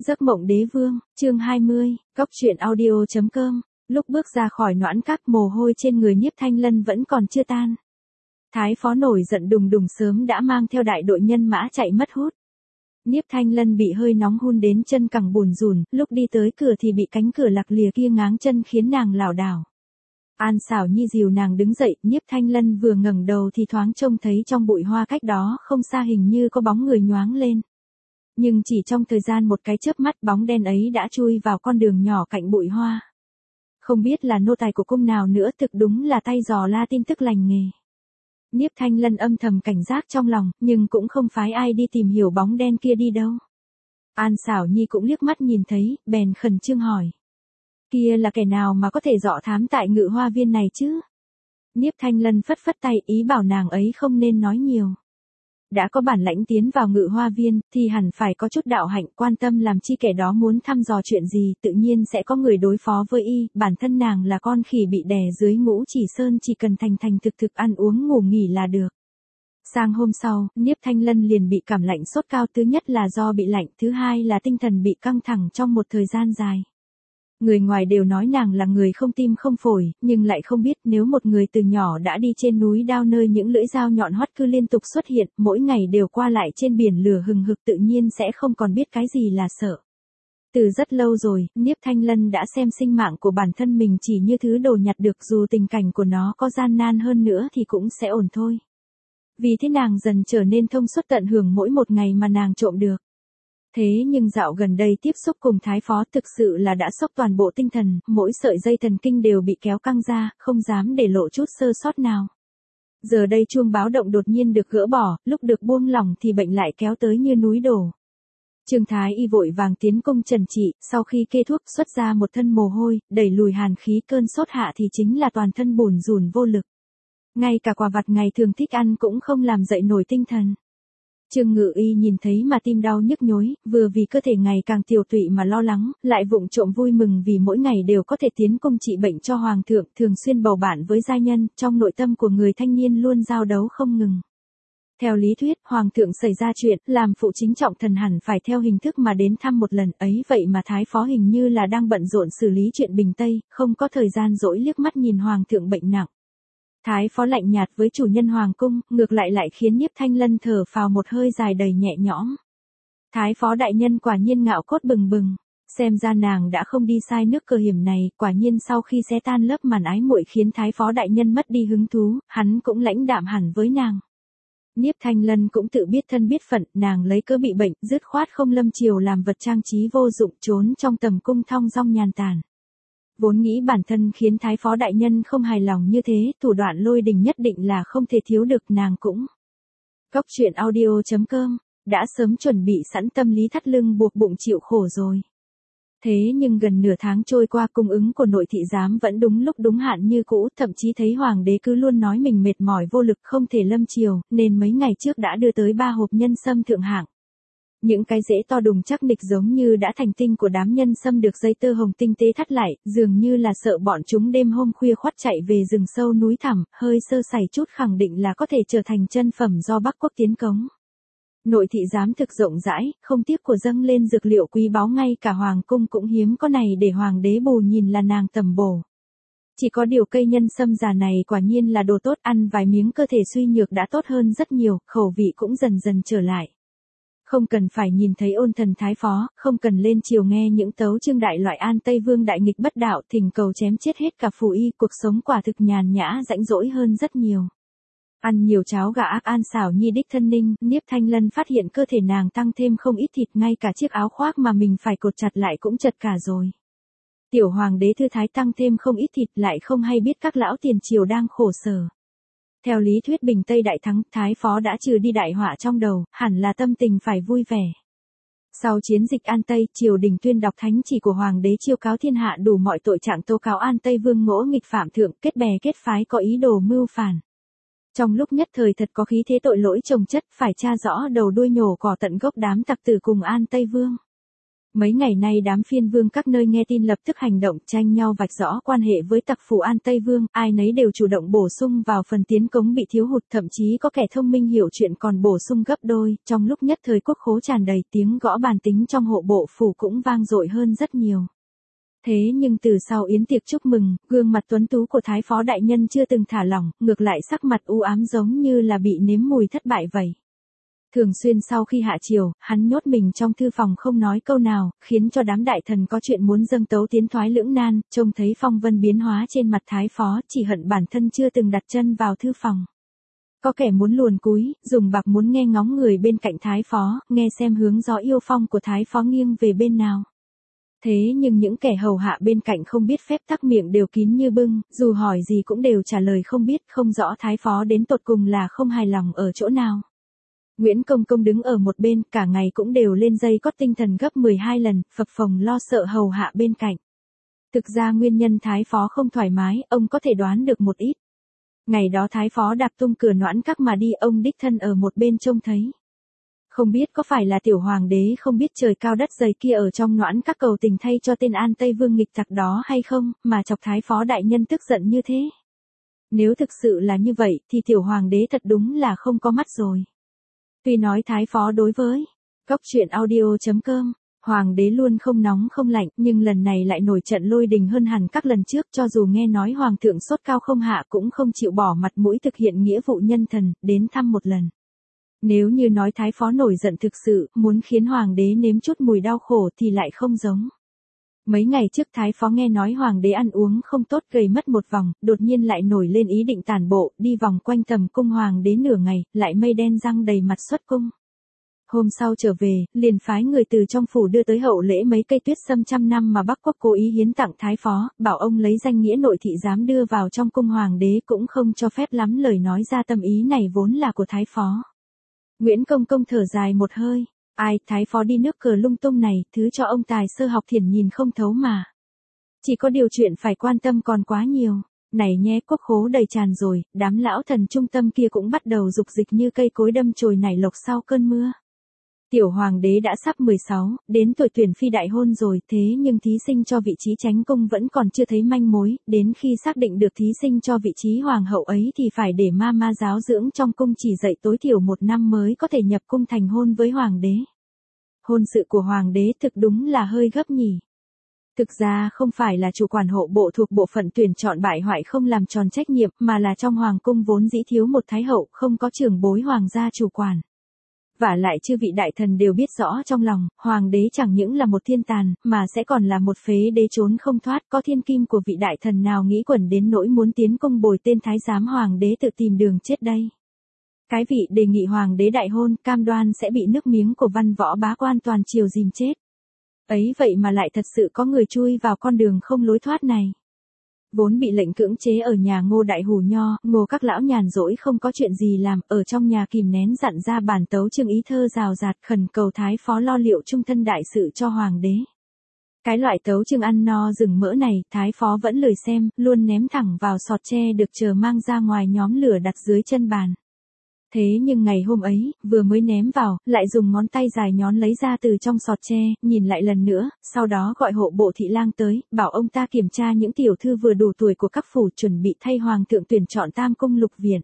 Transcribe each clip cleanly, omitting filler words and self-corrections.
Giấc mộng đế vương, chương 20, Cóc truyện audio.com. Lúc bước ra khỏi Noãn Các, mồ hôi trên người Nhiếp Thanh Lân vẫn còn chưa tan. Thái phó nổi giận đùng đùng sớm đã mang theo đại đội nhân mã chạy mất hút. Nhiếp Thanh Lân bị hơi nóng hun đến chân cẳng bùn rùn, lúc đi tới cửa thì bị cánh cửa lạc lìa kia ngáng chân khiến nàng lảo đảo. An Xảo Nhi dìu nàng đứng dậy, Nhiếp Thanh Lân vừa ngẩng đầu thì thoáng trông thấy trong bụi hoa cách đó không xa hình như có bóng người nhoáng lên. Nhưng chỉ trong thời gian một cái chớp mắt, bóng đen ấy đã chui vào con đường nhỏ cạnh bụi hoa. Không biết là nô tài của cung nào nữa, thực đúng là tay dò la tin tức lành nghề. Nhiếp Thanh Lân âm thầm cảnh giác trong lòng, nhưng cũng không phái ai đi tìm hiểu bóng đen kia đi đâu. An Xảo Nhi cũng liếc mắt nhìn thấy, bèn khẩn trương hỏi. Kia là kẻ nào mà có thể dọ thám tại Ngự Hoa Viên này chứ? Nhiếp Thanh Lân phất phất tay, ý bảo nàng ấy không nên nói nhiều. Đã có bản lãnh tiến vào Ngự Hoa Viên, thì hẳn phải có chút đạo hạnh, quan tâm làm chi kẻ đó muốn thăm dò chuyện gì, tự nhiên sẽ có người đối phó với y, bản thân nàng là con khỉ bị đè dưới Ngũ Chỉ Sơn, chỉ cần thành thành thực thực ăn uống ngủ nghỉ là được. Sang hôm sau, Nhiếp Thanh Lân liền bị cảm lạnh sốt cao, thứ nhất là do bị lạnh, thứ hai là tinh thần bị căng thẳng trong một thời gian dài. Người ngoài đều nói nàng là người không tim không phổi, nhưng lại không biết nếu một người từ nhỏ đã đi trên núi đao nơi những lưỡi dao nhọn hoắt cứ liên tục xuất hiện, mỗi ngày đều qua lại trên biển lửa hừng hực, tự nhiên sẽ không còn biết cái gì là sợ. Từ rất lâu rồi, Nhiếp Thanh Lân đã xem sinh mạng của bản thân mình chỉ như thứ đồ nhặt được, dù tình cảnh của nó có gian nan hơn nữa thì cũng sẽ ổn thôi. Vì thế nàng dần trở nên thông suốt, tận hưởng mỗi một ngày mà nàng trộm được. Thế nhưng dạo gần đây tiếp xúc cùng Thái phó thực sự là đã sốc toàn bộ tinh thần, mỗi sợi dây thần kinh đều bị kéo căng ra, không dám để lộ chút sơ sót nào. Giờ đây chuông báo động đột nhiên được gỡ bỏ, lúc được buông lỏng thì bệnh lại kéo tới như núi đổ. Trương Thái y vội vàng tiến cung trần trị, sau khi kê thuốc xuất ra một thân mồ hôi, đẩy lùi hàn khí, cơn sốt hạ thì chính là toàn thân bủn rủn vô lực. Ngay cả quà vặt ngày thường thích ăn cũng không làm dậy nổi tinh thần. Trương Ngự Y nhìn thấy mà tim đau nhức nhối, vừa vì cơ thể ngày càng tiều tụy mà lo lắng, lại vụng trộm vui mừng vì mỗi ngày đều có thể tiến cung trị bệnh cho hoàng thượng, thường xuyên bầu bạn với giai nhân, trong nội tâm của người thanh niên luôn giao đấu không ngừng. Theo lý thuyết, hoàng thượng xảy ra chuyện, làm phụ chính trọng thần hẳn phải theo hình thức mà đến thăm một lần ấy, vậy mà Thái phó hình như là đang bận rộn xử lý chuyện Bình Tây, không có thời gian dỗi liếc mắt nhìn hoàng thượng bệnh nặng. Thái phó lạnh nhạt với chủ nhân hoàng cung, ngược lại khiến Nhiếp Thanh Lân thở phào một hơi dài đầy nhẹ nhõm. Thái phó đại nhân quả nhiên ngạo cốt bừng bừng, xem ra nàng đã không đi sai nước cờ hiểm này, quả nhiên sau khi xé tan lớp màn ái muội khiến Thái phó đại nhân mất đi hứng thú, hắn cũng lãnh đạm hẳn với nàng. Nhiếp Thanh Lân cũng tự biết thân biết phận, nàng lấy cớ bị bệnh, dứt khoát không lâm triều làm vật trang trí vô dụng, trốn trong tầm cung thong dong nhàn tản. Vốn nghĩ bản thân khiến Thái phó đại nhân không hài lòng như thế, thủ đoạn lôi đình nhất định là không thể thiếu được, nàng cũng. Cóc truyện audio.com, đã sớm chuẩn bị sẵn tâm lý thắt lưng buộc bụng chịu khổ rồi. Thế nhưng gần nửa tháng trôi qua, cung ứng của nội thị giám vẫn đúng lúc đúng hạn như cũ, thậm chí thấy hoàng đế cứ luôn nói mình mệt mỏi vô lực không thể lâm triều, nên mấy ngày trước đã đưa tới 3 hộp nhân sâm thượng hạng. Những cái rễ to đùng chắc nịch giống như đã thành tinh của đám nhân sâm được dây tơ hồng tinh tế thắt lại, dường như là sợ bọn chúng đêm hôm khuya khoắt chạy về rừng sâu núi thẳm, hơi sơ sẩy chút khẳng định là có thể trở thành chân phẩm do Bắc Quốc tiến cống. Nội thị giám thực rộng rãi, không tiếc của dâng lên dược liệu quý báu, ngay cả hoàng cung cũng hiếm có này để hoàng đế bù nhìn là nàng tầm bổ. Chỉ có điều cây nhân sâm già này quả nhiên là đồ tốt, ăn vài miếng cơ thể suy nhược đã tốt hơn rất nhiều, khẩu vị cũng dần dần trở lại. Không cần phải nhìn thấy ôn thần Thái phó, không cần lên triều nghe những tấu chương đại loại An Tây Vương đại nghịch bất đạo, thỉnh cầu chém chết hết cả phủ y, cuộc sống quả thực nhàn nhã rãnh rỗi hơn rất nhiều. Ăn nhiều cháo gà ác An Xảo Nhi đích thân ninh, Nhiếp Thanh Lân phát hiện cơ thể nàng tăng thêm không ít thịt, ngay cả chiếc áo khoác mà mình phải cột chặt lại cũng chật cả rồi. Tiểu hoàng đế thư thái tăng thêm không ít thịt, lại không hay biết các lão tiền triều đang khổ sở. Theo lý thuyết Bình Tây đại thắng, Thái phó đã trừ đi đại họa trong đầu, hẳn là tâm tình phải vui vẻ. Sau chiến dịch An Tây, triều đình tuyên đọc thánh chỉ của hoàng đế chiêu cáo thiên hạ đủ mọi tội trạng tố cáo An Tây Vương ngỗ nghịch phạm thượng, kết bè kết phái có ý đồ mưu phản. Trong lúc nhất thời thật có khí thế tội lỗi chồng chất, phải tra rõ đầu đuôi nhổ cỏ tận gốc đám tặc tử cùng An Tây Vương. Mấy ngày nay đám phiên vương các nơi nghe tin lập tức hành động tranh nhau vạch rõ quan hệ với tặc phủ An Tây Vương, ai nấy đều chủ động bổ sung vào phần tiến cống bị thiếu hụt, thậm chí có kẻ thông minh hiểu chuyện còn bổ sung gấp đôi, trong lúc nhất thời quốc khố tràn đầy, tiếng gõ bàn tính trong hộ bộ phủ cũng vang dội hơn rất nhiều. Thế nhưng từ sau yến tiệc chúc mừng, gương mặt tuấn tú của Thái phó đại nhân chưa từng thả lỏng, ngược lại sắc mặt u ám giống như là bị nếm mùi thất bại vậy. Thường xuyên sau khi hạ triều, hắn nhốt mình trong thư phòng không nói câu nào, khiến cho đám đại thần có chuyện muốn dâng tấu tiến thoái lưỡng nan, trông thấy phong vân biến hóa trên mặt Thái phó, chỉ hận bản thân chưa từng đặt chân vào thư phòng. Có kẻ muốn luồn cúi, dùng bạc muốn nghe ngóng người bên cạnh Thái phó, nghe xem hướng gió yêu phong của Thái phó nghiêng về bên nào. Thế nhưng những kẻ hầu hạ bên cạnh không biết phép tắc miệng đều kín như bưng, dù hỏi gì cũng đều trả lời không biết, không rõ Thái phó đến tột cùng là không hài lòng ở chỗ nào. Nguyễn Công Công đứng ở một bên, cả ngày cũng đều lên dây cót tinh thần gấp 12 lần, phập phồng lo sợ hầu hạ bên cạnh. Thực ra nguyên nhân Thái phó không thoải mái, ông có thể đoán được một ít. Ngày đó Thái phó đạp tung cửa noãn các mà đi, ông đích thân ở một bên trông thấy. Không biết có phải là tiểu hoàng đế không biết trời cao đất dày kia ở trong noãn các cầu tình thay cho tên An Tây Vương nghịch tặc đó hay không, mà chọc Thái phó đại nhân tức giận như thế. Nếu thực sự là như vậy, thì tiểu hoàng đế thật đúng là không có mắt rồi. Tuy nói Thái phó đối với Cóc Truyện Audio.com, hoàng đế luôn không nóng không lạnh, nhưng lần này lại nổi trận lôi đình hơn hẳn các lần trước, cho dù nghe nói hoàng thượng sốt cao không hạ cũng không chịu bỏ mặt mũi thực hiện nghĩa vụ nhân thần, đến thăm một lần. Nếu như nói Thái phó nổi giận thực sự, muốn khiến hoàng đế nếm chút mùi đau khổ thì lại không giống. Mấy ngày trước Thái phó nghe nói hoàng đế ăn uống không tốt gầy mất một vòng, đột nhiên lại nổi lên ý định tản bộ, đi vòng quanh tầm cung hoàng đế nửa ngày, lại mây đen răng đầy mặt xuất cung. Hôm sau trở về, liền phái người từ trong phủ đưa tới hậu lễ mấy cây tuyết sâm trăm năm mà Bắc Quốc cố ý hiến tặng Thái phó, bảo ông lấy danh nghĩa nội thị giám đưa vào trong cung hoàng đế, cũng không cho phép lắm lời nói ra tâm ý này vốn là của Thái phó. Nguyễn Công Công thở dài một hơi. Ai, Thái phó đi nước cờ lung tung này, thứ cho ông tài sơ học thiển nhìn không thấu mà. Chỉ có điều chuyện phải quan tâm còn quá nhiều. Này nhé, quốc khố đầy tràn rồi, đám lão thần trung tâm kia cũng bắt đầu dục dịch như cây cối đâm chồi nảy lộc sau cơn mưa. Tiểu hoàng đế đã sắp 16, đến tuổi tuyển phi đại hôn rồi, thế nhưng thí sinh cho vị trí chánh cung vẫn còn chưa thấy manh mối, đến khi xác định được thí sinh cho vị trí hoàng hậu ấy thì phải để ma giáo dưỡng trong cung chỉ dạy tối thiểu 1 năm mới có thể nhập cung thành hôn với hoàng đế. Hôn sự của hoàng đế thực đúng là hơi gấp nhỉ. Thực ra không phải là chủ quản hộ bộ thuộc bộ phận tuyển chọn bại hoại không làm tròn trách nhiệm, mà là trong hoàng cung vốn dĩ thiếu một thái hậu, không có trưởng bối hoàng gia chủ quản. Vả lại chư vị đại thần đều biết rõ trong lòng, hoàng đế chẳng những là một thiên tàn, mà sẽ còn là một phế đế trốn không thoát, có thiên kim của vị đại thần nào nghĩ quẩn đến nỗi muốn tiến cung bồi tên thái giám hoàng đế tự tìm đường chết đây. Cái vị đề nghị hoàng đế đại hôn, cam đoan sẽ bị nước miếng của văn võ bá quan toàn triều dìm chết. Ấy vậy mà lại thật sự có người chui vào con đường không lối thoát này. Vốn bị lệnh cưỡng chế ở nhà Ngô Đại Hủ Nho, Ngô các lão nhàn rỗi không có chuyện gì làm, ở trong nhà kìm nén dặn ra bản tấu chương ý thơ rào rạt khẩn cầu Thái phó lo liệu trung thân đại sự cho hoàng đế. Cái loại tấu chương ăn no rừng mỡ này, Thái phó vẫn lười xem, luôn ném thẳng vào sọt tre được chờ mang ra ngoài nhóm lửa đặt dưới chân bàn. Thế nhưng ngày hôm ấy, vừa mới ném vào, lại dùng ngón tay dài nhón lấy ra từ trong sọt tre, nhìn lại lần nữa, sau đó gọi hộ bộ thị lang tới, bảo ông ta kiểm tra những tiểu thư vừa đủ tuổi của các phủ chuẩn bị thay hoàng thượng tuyển chọn tam cung lục viện.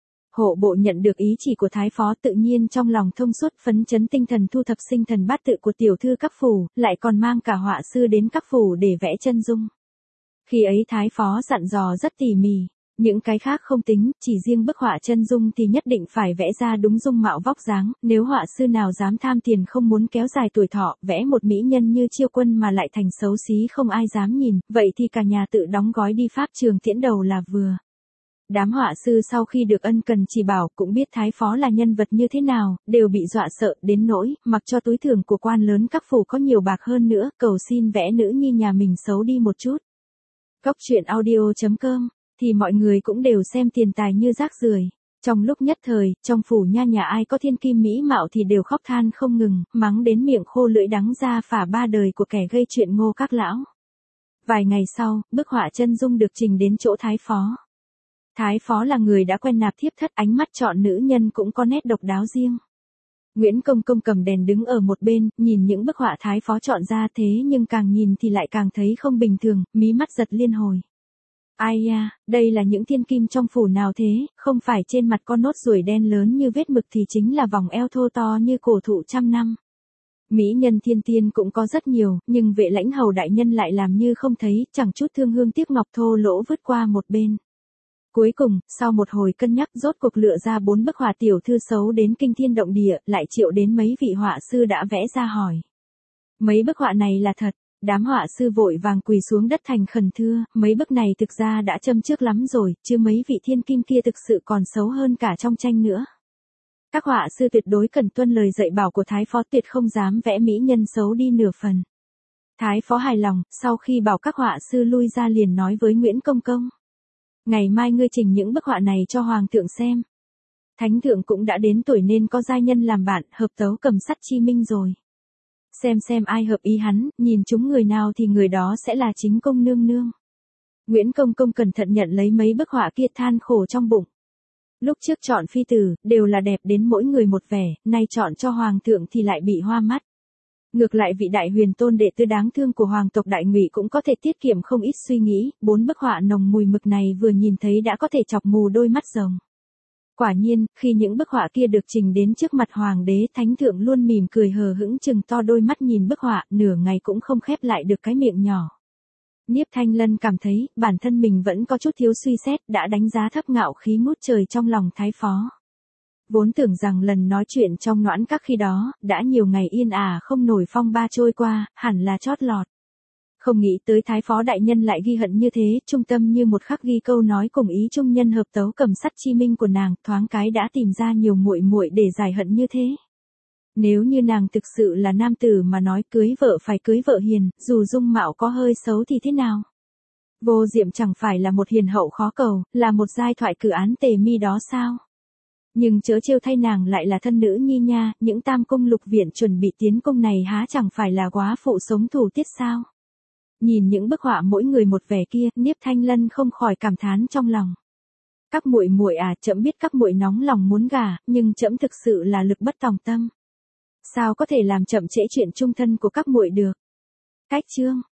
Hộ bộ nhận được ý chỉ của Thái phó tự nhiên trong lòng thông suốt phấn chấn tinh thần thu thập sinh thần bát tự của tiểu thư các phủ, lại còn mang cả họa sư đến các phủ để vẽ chân dung. Khi ấy Thái phó dặn dò rất tỉ mỉ. Những cái khác không tính, chỉ riêng bức họa chân dung thì nhất định phải vẽ ra đúng dung mạo vóc dáng, nếu họa sư nào dám tham tiền không muốn kéo dài tuổi thọ, vẽ một mỹ nhân như Chiêu Quân mà lại thành xấu xí không ai dám nhìn, vậy thì cả nhà tự đóng gói đi pháp trường tiễn đầu là vừa. Đám họa sư sau khi được ân cần chỉ bảo cũng biết Thái phó là nhân vật như thế nào, đều bị dọa sợ đến nỗi, mặc cho túi thưởng của quan lớn các phủ có nhiều bạc hơn nữa, cầu xin vẽ nữ nhi nhà mình xấu đi một chút. Cóc Truyện Audio.com thì mọi người cũng đều xem tiền tài như rác rưởi. Trong lúc nhất thời, trong phủ nha nhà ai có thiên kim mỹ mạo thì đều khóc than không ngừng, mắng đến miệng khô lưỡi đắng ra phả ba đời của kẻ gây chuyện Ngô các lão. Vài ngày sau, bức họa chân dung được trình đến chỗ Thái phó. Thái phó là người đã quen nạp thiếp thất, ánh mắt chọn nữ nhân cũng có nét độc đáo riêng. Nguyễn Công Công cầm đèn đứng ở một bên, nhìn những bức họa thái phó chọn ra thế nhưng càng nhìn thì lại càng thấy không bình thường, mí mắt giật liên hồi. Ai ya, đây là những thiên kim trong phủ nào thế, không phải trên mặt có nốt ruồi đen lớn như vết mực thì chính là vòng eo thô to như cổ thụ trăm năm. Mỹ nhân thiên tiên cũng có rất nhiều, nhưng Vệ Lãnh Hầu đại nhân lại làm như không thấy, chẳng chút thương hương tiếc ngọc thô lỗ vứt qua một bên. Cuối cùng, sau một hồi cân nhắc rốt cuộc lựa ra 4 bức họa tiểu thư xấu đến kinh thiên động địa, lại triệu đến mấy vị họa sư đã vẽ ra hỏi. Mấy bức họa này là thật, đám họa sư vội vàng quỳ xuống đất thành khẩn thưa, mấy bức này thực ra đã châm trước lắm rồi, chứ mấy vị thiên kim kia thực sự còn xấu hơn cả trong tranh nữa. Các họa sư tuyệt đối cần tuân lời dạy bảo của Thái Phó, tuyệt không dám vẽ mỹ nhân xấu đi nửa phần. Thái Phó hài lòng, sau khi bảo các họa sư lui ra liền nói với Nguyễn Công Công. Ngày mai ngươi trình những bức họa này cho Hoàng thượng xem. Thánh thượng cũng đã đến tuổi nên có giai nhân làm bạn, hợp tấu cầm sắt chi minh rồi. Xem ai hợp ý hắn, nhìn chúng người nào thì người đó sẽ là chính công nương nương. Nguyễn Công Công cẩn thận nhận lấy mấy bức họa kia than khổ trong bụng. Lúc trước chọn phi tử, đều là đẹp đến mỗi người một vẻ, nay chọn cho Hoàng thượng thì lại bị hoa mắt. Ngược lại vị đại huyền tôn đệ tử đáng thương của hoàng tộc Đại Ngụy cũng có thể tiết kiệm không ít suy nghĩ, 4 bức họa nồng mùi mực này vừa nhìn thấy đã có thể chọc mù đôi mắt rồng. Quả nhiên, khi những bức họa kia được trình đến trước mặt hoàng đế, thánh thượng luôn mỉm cười hờ hững chừng to đôi mắt nhìn bức họa, nửa ngày cũng không khép lại được cái miệng nhỏ. Nhiếp Thanh Lân cảm thấy, bản thân mình vẫn có chút thiếu suy xét, đã đánh giá thấp ngạo khí ngút trời trong lòng Thái Phó. Vốn tưởng rằng lần nói chuyện trong Noãn Các khi đó, đã nhiều ngày yên ả không nổi phong ba trôi qua, hẳn là chót lọt. Không nghĩ tới Thái Phó đại nhân lại ghi hận như thế, trung tâm như một khắc ghi câu nói cùng ý trung nhân hợp tấu cầm sắt chi minh của nàng, thoáng cái đã tìm ra nhiều muội muội để giải hận như thế. Nếu như nàng thực sự là nam tử mà nói cưới vợ phải cưới vợ hiền, dù dung mạo có hơi xấu thì thế nào? Vô Diệm chẳng phải là một hiền hậu khó cầu, là một giai thoại cử án tề mi đó sao? Nhưng chớ trêu thay nàng lại là thân nữ nhi nha, những tam cung lục viện chuẩn bị tiến cung này há chẳng phải là quá phụ sống thủ tiết sao? Nhìn những bức họa mỗi người một vẻ kia, Nhiếp Thanh Lân không khỏi cảm thán trong lòng. Các muội muội à, trẫm biết các muội nóng lòng muốn gả, nhưng trẫm thực sự là lực bất tòng tâm. Sao có thể làm chậm trễ chuyện chung thân của các muội được? Cách chương